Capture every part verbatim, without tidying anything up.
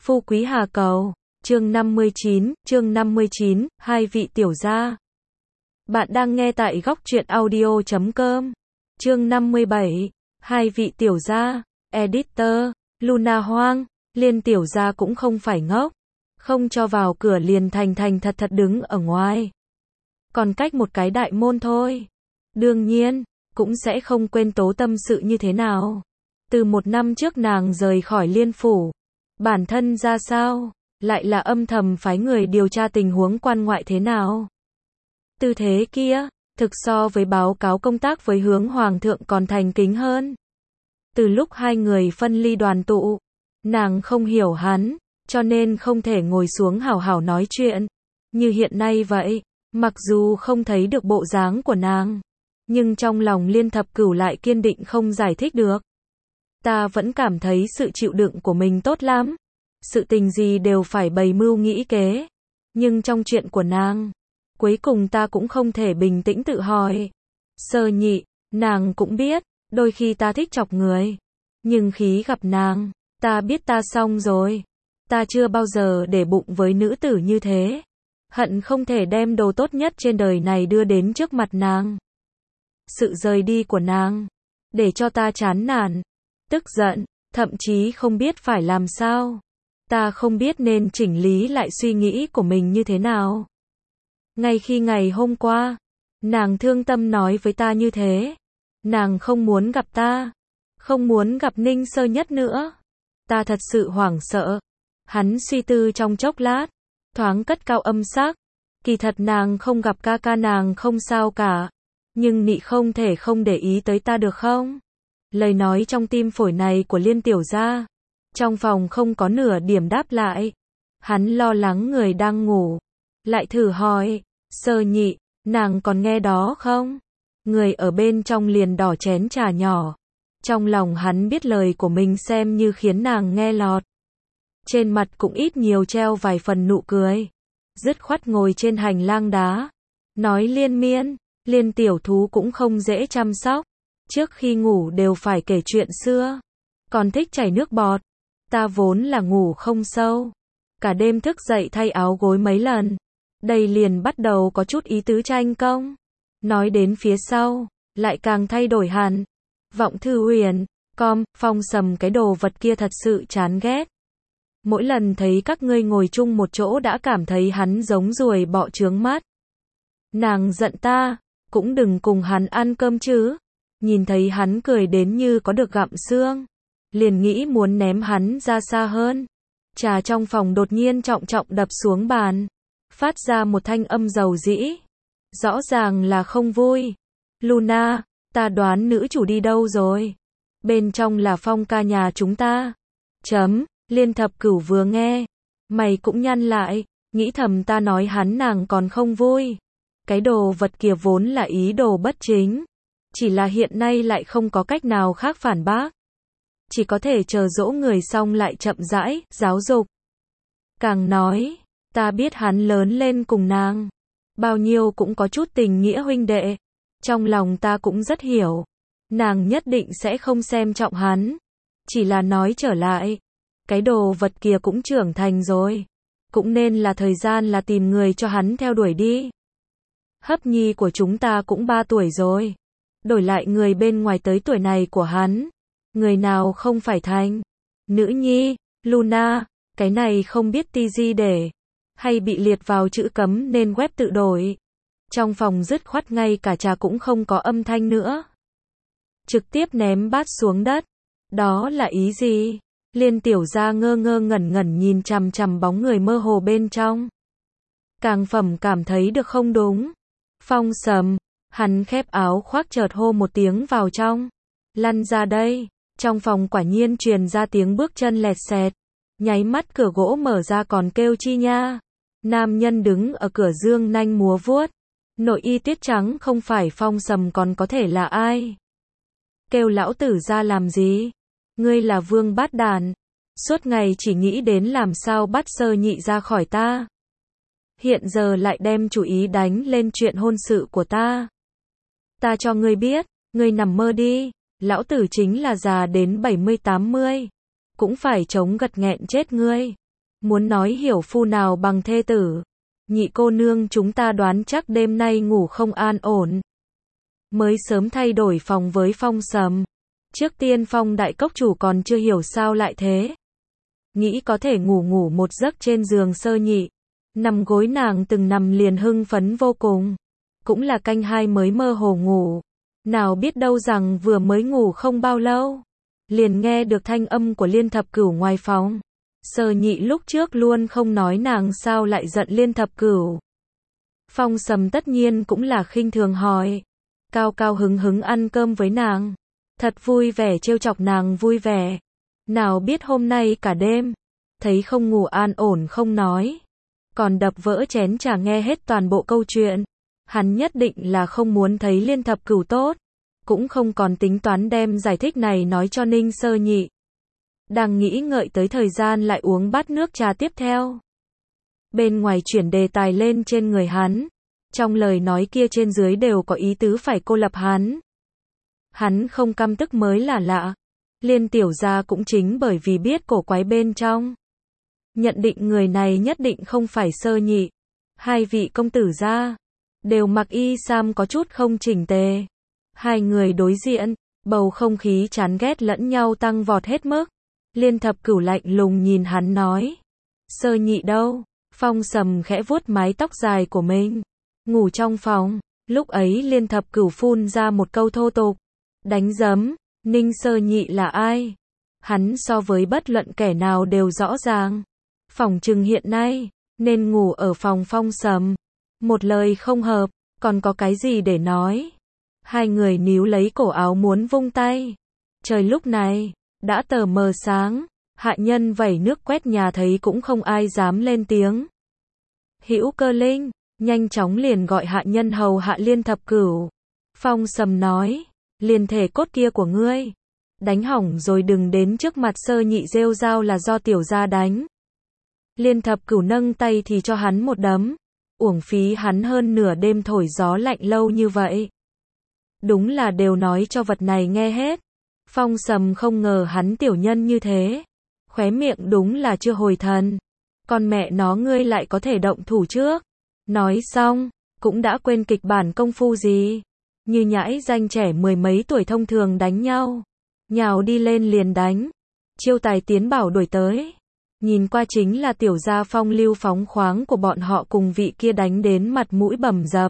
Phú Quý Hà Cầu, chương năm mươi chín, chương năm mươi chín, hai vị tiểu gia. Bạn đang nghe tại góc truyện audio chấm com. Chương năm mươi bảy, hai vị tiểu gia, editor, Luna Hoang, Liên tiểu gia cũng không phải ngốc, không cho vào cửa liền thành thành thật thật đứng ở ngoài. Còn cách một cái đại môn thôi. Đương nhiên, cũng sẽ không quên tố tâm sự như thế nào. Từ một năm trước nàng rời khỏi Liên phủ, bản thân ra sao, lại là âm thầm phái người điều tra tình huống quan ngoại thế nào. Tư thế kia, thực so với báo cáo công tác với hướng hoàng thượng còn thành kính hơn. Từ lúc hai người phân ly đoàn tụ, nàng không hiểu hắn, cho nên không thể ngồi xuống hảo hảo nói chuyện, như hiện nay vậy. Mặc dù không thấy được bộ dáng của nàng, nhưng trong lòng Liên Thập Cửu lại kiên định không giải thích được. Ta vẫn cảm thấy sự chịu đựng của mình tốt lắm. Sự tình gì đều phải bày mưu nghĩ kế. Nhưng trong chuyện của nàng, cuối cùng ta cũng không thể bình tĩnh tự hỏi. Sơ nhị, nàng cũng biết, đôi khi ta thích chọc người. Nhưng khi gặp nàng, ta biết ta xong rồi. Ta chưa bao giờ để bụng với nữ tử như thế. Hận không thể đem đồ tốt nhất trên đời này đưa đến trước mặt nàng. Sự rời đi của nàng, để cho ta chán nản, tức giận, thậm chí không biết phải làm sao. Ta không biết nên chỉnh lý lại suy nghĩ của mình như thế nào. Ngay khi ngày hôm qua, nàng thương tâm nói với ta như thế. Nàng không muốn gặp ta, không muốn gặp Ninh Sơ Nhất nữa. Ta thật sự hoảng sợ. Hắn suy tư trong chốc lát, thoáng cất cao âm sắc. Kỳ thật nàng không gặp ca ca nàng không sao cả. Nhưng nị không thể không để ý tới ta được không? Lời nói trong tim phổi này của Liên tiểu gia. Trong phòng không có nửa điểm đáp lại. Hắn lo lắng người đang ngủ. Lại thử hỏi, Sơ nhị, nàng còn nghe đó không? Người ở bên trong liền đỏ chén trà nhỏ. Trong lòng hắn biết lời của mình xem như khiến nàng nghe lọt. Trên mặt cũng ít nhiều treo vài phần nụ cười. Dứt khoát ngồi trên hành lang đá. Nói liên miên, Liên tiểu thú cũng không dễ chăm sóc. Trước khi ngủ đều phải kể chuyện xưa. Còn thích chảy nước bọt. Ta vốn là ngủ không sâu. Cả đêm thức dậy thay áo gối mấy lần. Đây liền bắt đầu có chút ý tứ tranh công. Nói đến phía sau, lại càng thay đổi hẳn. Vọng Thư Huyền, com, Phong Sầm cái đồ vật kia thật sự chán ghét. Mỗi lần thấy các ngươi ngồi chung một chỗ đã cảm thấy hắn giống ruồi bọ trướng mắt. Nàng giận ta, cũng đừng cùng hắn ăn cơm chứ. Nhìn thấy hắn cười đến như có được gặm xương, liền nghĩ muốn ném hắn ra xa hơn. Trà trong phòng đột nhiên trọng trọng đập xuống bàn, phát ra một thanh âm dầu dĩ. Rõ ràng là không vui. Luna, ta đoán nữ chủ đi đâu rồi? Bên trong là Phong ca nhà chúng ta. Chấm, Liên Thập Cửu vừa nghe, mày cũng nhăn lại, nghĩ thầm ta nói hắn nàng còn không vui. Cái đồ vật kia vốn là ý đồ bất chính. Chỉ là hiện nay lại không có cách nào khác phản bác. Chỉ có thể chờ dỗ người xong lại chậm rãi, giáo dục. Càng nói, ta biết hắn lớn lên cùng nàng. Bao nhiêu cũng có chút tình nghĩa huynh đệ. Trong lòng ta cũng rất hiểu. Nàng nhất định sẽ không xem trọng hắn. Chỉ là nói trở lại. Cái đồ vật kia cũng trưởng thành rồi. Cũng nên là thời gian là tìm người cho hắn theo đuổi đi. Hấp nhi của chúng ta cũng ba tuổi rồi. Đổi lại người bên ngoài tới tuổi này của hắn. Người nào không phải thành. Nữ nhi, Luna, cái này không biết ti di để. Hay bị liệt vào chữ cấm nên web tự đổi. Trong phòng dứt khoát ngay cả trà cũng không có âm thanh nữa. Trực tiếp ném bát xuống đất. Đó là ý gì? Liên tiểu gia ngơ ngơ ngẩn ngẩn nhìn chằm chằm bóng người mơ hồ bên trong. Càng phẩm cảm thấy được không đúng. Phong Sầm, hắn khép áo khoác chợt hô một tiếng vào trong. Lăn ra đây. Trong phòng quả nhiên truyền ra tiếng bước chân lẹt xẹt. Nháy mắt cửa gỗ mở ra còn kêu chi nha. Nam nhân đứng ở cửa dương nanh múa vuốt. Nội y tuyết trắng không phải Phong Sầm còn có thể là ai? Kêu lão tử ra làm gì? Ngươi là vương bát đàn. Suốt ngày chỉ nghĩ đến làm sao bắt Sơ nhị ra khỏi ta. Hiện giờ lại đem chủ ý đánh lên chuyện hôn sự của ta. Ta cho ngươi biết, ngươi nằm mơ đi. Lão tử chính là già đến bảy mươi tám mươi. Cũng phải chống gật nghẹn chết ngươi. muốn nói hiểu phu nào bằng thê tử. Nhị cô nương chúng ta đoán chắc đêm nay ngủ không an ổn. Mới sớm thay đổi phòng với Phong Sầm. Trước tiên Phong đại cốc chủ còn chưa hiểu sao lại thế. Nghĩ có thể ngủ ngủ một giấc trên giường Sơ Nhị. Nằm gối nàng từng nằm liền hưng phấn vô cùng. Cũng là canh hai mới mơ hồ ngủ. Nào biết đâu rằng vừa mới ngủ không bao lâu. Liền nghe được thanh âm của Liên Thập Cửu ngoài phòng. Sơ Nhị lúc trước luôn không nói nàng sao lại giận Liên Thập Cửu. Phong Sầm tất nhiên cũng là khinh thường hỏi. Cao cao hứng hứng ăn cơm với nàng. Thật vui vẻ trêu chọc nàng vui vẻ. Nào biết hôm nay cả đêm. Thấy không ngủ an ổn không nói. Còn đập vỡ chén trà nghe hết toàn bộ câu chuyện. Hắn nhất định là không muốn thấy Liên Thập Cửu tốt. Cũng không còn tính toán đem giải thích này nói cho Ninh Sơ Nhị. Đang nghĩ ngợi tới thời gian lại uống bát nước trà tiếp theo. Bên ngoài chuyển đề tài lên trên người hắn. Trong lời nói kia trên dưới đều có ý tứ phải cô lập hắn. Hắn không căm tức mới là lạ. Liên tiểu gia cũng chính bởi vì biết cổ quái bên trong. Nhận định người này nhất định không phải Sơ Nhị. Hai vị công tử gia đều mặc y sam có chút không chỉnh tề. Hai người đối diện, bầu không khí chán ghét lẫn nhau tăng vọt hết mức. Liên Thập Cửu lạnh lùng nhìn hắn nói. Sơ Nhị đâu? Phong Sầm khẽ vuốt mái tóc dài của mình. Ngủ trong phòng. Lúc ấy Liên Thập Cửu phun ra một câu thô tục. Đánh giấm. Ninh Sơ Nhị là ai? Hắn so với bất luận kẻ nào đều rõ ràng. Phòng trừng hiện nay, nên ngủ ở phòng Phong Sầm. Một lời không hợp, còn có cái gì để nói? Hai người níu lấy cổ áo muốn vung tay. Trời lúc này, đã tờ mờ sáng. Hạ nhân vẩy nước quét nhà thấy cũng không ai dám lên tiếng. Hữu Cơ Linh, nhanh chóng liền gọi hạ nhân hầu hạ Liên Thập Cửu. Phong Sầm nói, liền thể cốt kia của ngươi. Đánh hỏng rồi đừng đến trước mặt Sơ Nhị rêu rao là do tiểu gia đánh. Liên Thập Cửu nâng tay thì cho hắn một đấm. Uổng phí hắn hơn nửa đêm thổi gió lạnh lâu như vậy. Đúng là đều nói cho vật này nghe hết. Phong Sầm không ngờ hắn tiểu nhân như thế. Khóe miệng đúng là chưa hồi thần. Con mẹ nó ngươi lại có thể động thủ trước. Nói xong, cũng đã quên kịch bản công phu gì. Như nhãi danh trẻ mười mấy tuổi thông thường đánh nhau. Nhào đi lên liền đánh. Chiêu tài tiến bảo đuổi tới. Nhìn qua chính là tiểu gia phong lưu phóng khoáng của bọn họ cùng vị kia đánh đến mặt mũi bầm dập.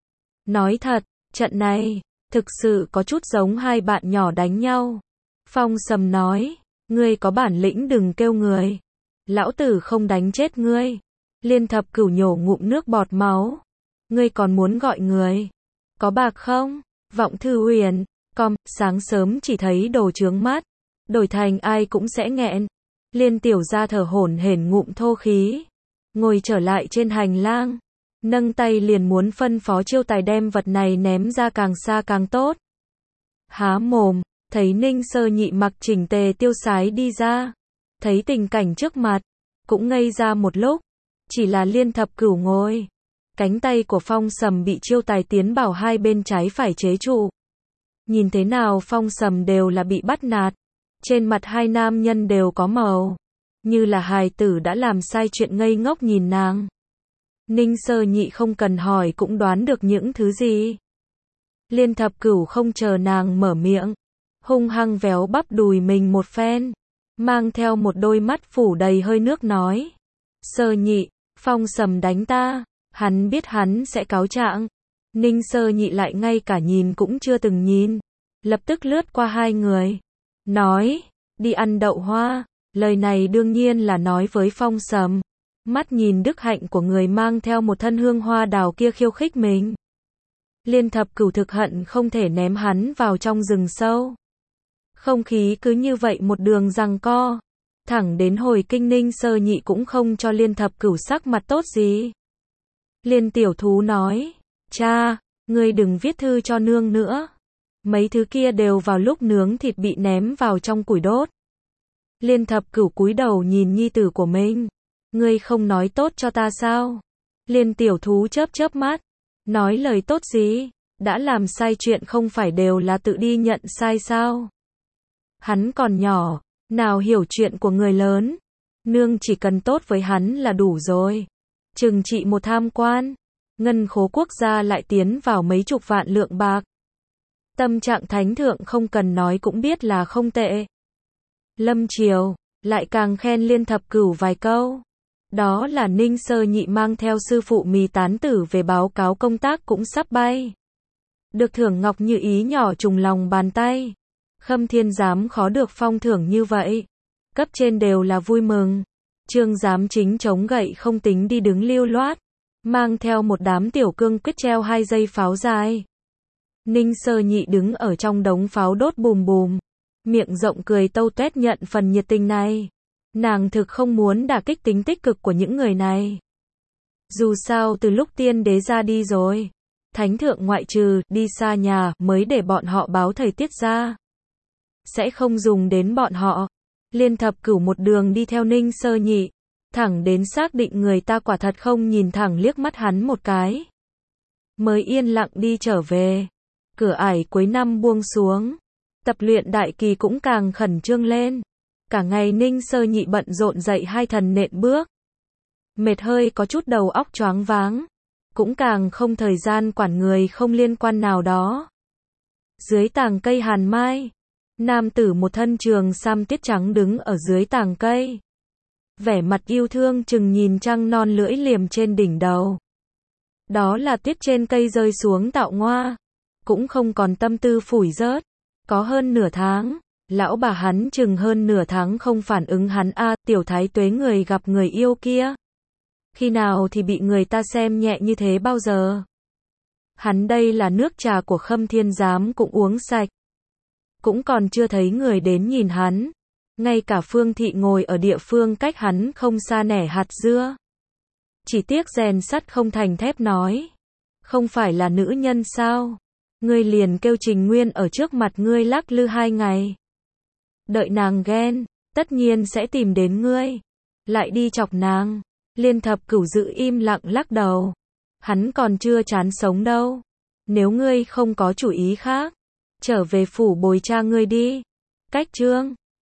Nói thật, trận này, thực sự có chút giống hai bạn nhỏ đánh nhau. Phong Sầm nói, ngươi có bản lĩnh đừng kêu người. Lão tử không đánh chết ngươi. Liên Thập Cửu nhổ ngụm nước bọt máu. Ngươi còn muốn gọi người. Có bạc không? Vọng Thư Huyền, com, sáng sớm chỉ thấy đồ trướng mắt. Đổi thành ai cũng sẽ nghẹn. Liên tiểu gia thở hổn hển ngụm thô khí. Ngồi trở lại trên hành lang. Nâng tay liền muốn phân phó chiêu tài đem vật này ném ra càng xa càng tốt. Há mồm, thấy Ninh Sơ Nhị mặc chỉnh tề tiêu sái đi ra. Thấy tình cảnh trước mặt, cũng ngây ra một lúc. Chỉ là Liên Thập Cửu ngồi. Cánh tay của Phong Sầm bị chiêu tài tiến bảo hai bên trái phải chế trụ. Nhìn thế nào Phong Sầm đều là bị bắt nạt. Trên mặt hai nam nhân đều có màu. Như là hài tử đã làm sai chuyện ngây ngốc nhìn nàng. Ninh Sơ Nhị không cần hỏi cũng đoán được những thứ gì. Liên Thập Cửu không chờ nàng mở miệng. Hung hăng véo bắp đùi mình một phen. Mang theo một đôi mắt phủ đầy hơi nước nói. Sơ Nhị, Phong Sầm đánh ta. Hắn biết hắn sẽ cáo trạng. Ninh Sơ Nhị lại ngay cả nhìn cũng chưa từng nhìn. Lập tức lướt qua hai người. Nói, đi ăn đậu hoa. Lời này đương nhiên là nói với Phong Sầm. Mắt nhìn đức hạnh của người mang theo một thân hương hoa đào kia khiêu khích mình. Liên Thập Cửu thực hận không thể ném hắn vào trong rừng sâu. Không khí cứ như vậy một đường giằng co. Thẳng đến hồi kinh Ninh Sơ Nhị cũng không cho Liên Thập Cửu sắc mặt tốt gì. Liên tiểu thú nói, cha, ngươi đừng viết thư cho nương nữa. Mấy thứ kia đều vào lúc nướng thịt bị ném vào trong củi đốt. Liên Thập Cửu cúi đầu nhìn nhi tử của mình. Ngươi không nói tốt cho ta sao? Liên tiểu thú chớp chớp mắt. Nói lời tốt gì? Đã làm sai chuyện không phải đều là tự đi nhận sai sao? Hắn còn nhỏ, nào hiểu chuyện của người lớn. Nương chỉ cần tốt với hắn là đủ rồi. Trừng trị một tham quan, ngân khố quốc gia lại tiến vào mấy chục vạn lượng bạc. Tâm trạng thánh thượng không cần nói cũng biết là không tệ. Lâm triều, lại càng khen Liên Thập Cửu vài câu. Đó là Ninh Sơ Nhị mang theo sư phụ Mì Tán Tử về báo cáo công tác cũng sắp bay. Được thưởng ngọc như ý nhỏ trùng lòng bàn tay. Khâm Thiên Giám khó được phong thưởng như vậy. Cấp trên đều là vui mừng. Trương Giám chính chống gậy không tính đi đứng lưu loát. Mang theo một đám tiểu cương quyết treo hai dây pháo dài. Ninh Sơ Nhị đứng ở trong đống pháo đốt bùm bùm. Miệng rộng cười tâu tuét nhận phần nhiệt tình này. Nàng thực không muốn đả kích tính tích cực của những người này. Dù sao từ lúc tiên đế ra đi rồi, thánh thượng ngoại trừ đi xa nhà mới để bọn họ báo thời tiết ra. Sẽ không dùng đến bọn họ. Liên Thập Cửu một đường đi theo Ninh Sơ Nhị, thẳng đến xác định người ta quả thật không nhìn thẳng liếc mắt hắn một cái. Mới yên lặng đi trở về. Cửa ải cuối năm buông xuống. Tập luyện đại kỳ cũng càng khẩn trương lên. Cả ngày Ninh Sơ Nhị bận rộn dậy hai thần nện bước. Mệt hơi có chút đầu óc choáng váng. Cũng càng không thời gian quản người không liên quan nào đó. Dưới tàng cây hàn mai, nam tử một thân trường sam tiết trắng đứng ở dưới tàng cây. Vẻ mặt yêu thương chừng nhìn trăng non lưỡi liềm trên đỉnh đầu. Đó là tuyết trên cây rơi xuống tạo ngoa. Cũng không còn tâm tư phủi rớt. Có hơn nửa tháng. Lão bà hắn chừng hơn nửa tháng không phản ứng hắn a, tiểu thái tuế người gặp người yêu kia. Khi nào thì bị người ta xem nhẹ như thế bao giờ? Hắn đây là nước trà của Khâm Thiên Giám cũng uống sạch. Cũng còn chưa thấy người đến nhìn hắn. Ngay cả Phương Thị ngồi ở địa phương cách hắn không xa nẻ hạt dưa. Chỉ tiếc rèn sắt không thành thép nói. Không phải là nữ nhân sao? Ngươi liền kêu Trình Nguyên ở trước mặt ngươi lắc lư hai ngày. Đợi nàng ghen, tất nhiên sẽ tìm đến ngươi. Lại đi chọc nàng. Liên Thập Cửu giữ im lặng lắc đầu. Hắn còn chưa chán sống đâu. Nếu ngươi không có chủ ý khác, trở về phủ bồi cha ngươi đi. Cách chương